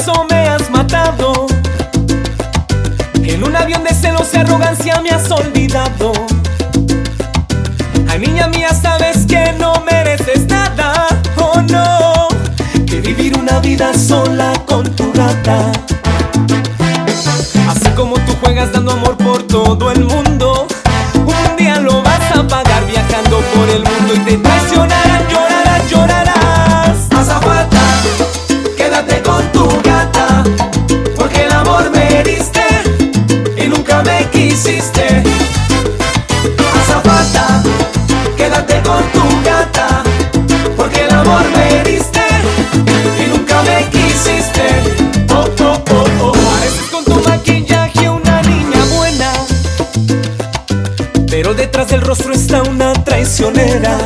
beso me has matado, que en un avión de celos y arrogancia me has olvidado. Ay, niña mía, sabes que no mereces nada, oh no, que vivir una vida sola con tu gata. Así como tú juegas dando amor por todo el mundo, un día lo vas a pagar viajando por el mundo y te traicionarán, llorarás, llorarás. Azafata, quédate con tu gata, porque el amor me heriste y nunca me quisiste. Azafata, quédate con tu gata, porque el amor me heriste y nunca me quisiste. Oh, oh, oh, oh. Pareces con tu maquillaje una niña buena, pero detrás del rostro está una traicionera.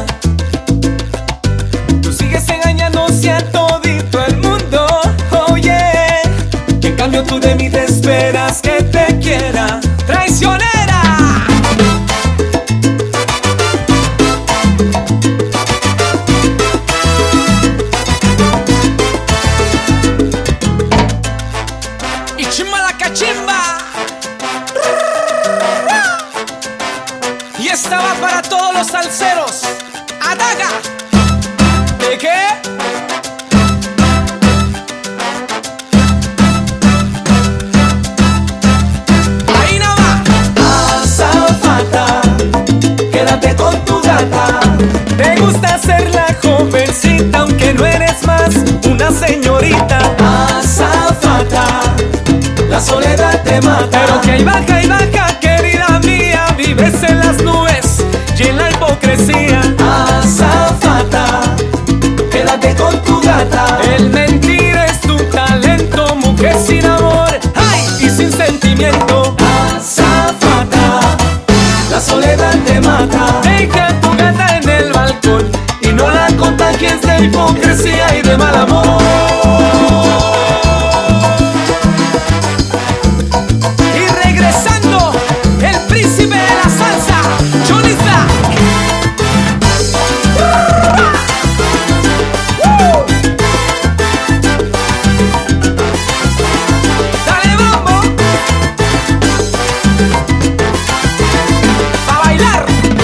Tú sigues engañándose a todito el mundo, oh yeah, y en cambio tú de mí te esperas que te quiera. ¡Traicionera! Y chimba la cachimba. Y esta va para todos los salseros. ¡Adaga! ¿De qué? Ahí nada más. Azafata, quédate con tu gata. Te gusta ser la jovencita, aunque no eres más una señorita. Azafata, la soledad te mata. Pero que hay baja, querida mía, vives en las nubes y en la hipocresía. Azafata, quédate con tu gata. El mentir es tu talento, mujer sin amor, ay, y sin sentimiento. Azafata, la soledad te mata. Deja a tu gata en el balcón y no la contagies de hipocresía y de mal amor. Y regresando, el príncipe de la salsa, Johnny Zack. Dale mambo, pa' bailar.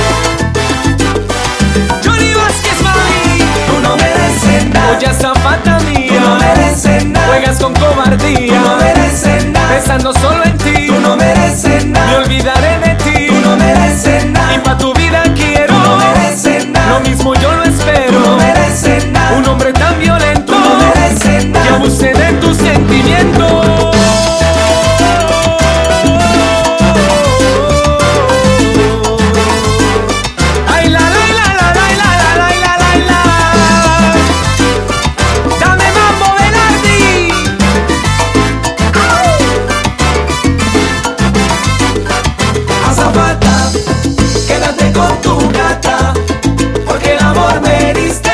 Johnny Vázquez, mami. Tú no mereces nada. Oye, azafata mía, Tú no mereces nada. juegas con cobardía, Tú no mereces nada. pensando solo en ti. Tú no mereces Me nada. olvidaré de ti. Tú no mereces Y nada. pa' tu vida quiero Tú no mereces nada. lo mismo, yo lo Tú espero. no mereces nada. Un hombre tan violento Tú no mereces que nada. abuse de tus sentimientos. Ay, la, la, la, la, la, la, la, la, la, la, la. Dame mambo, Velardi. Azafata, quédate con tu gata, porque el amor me heriste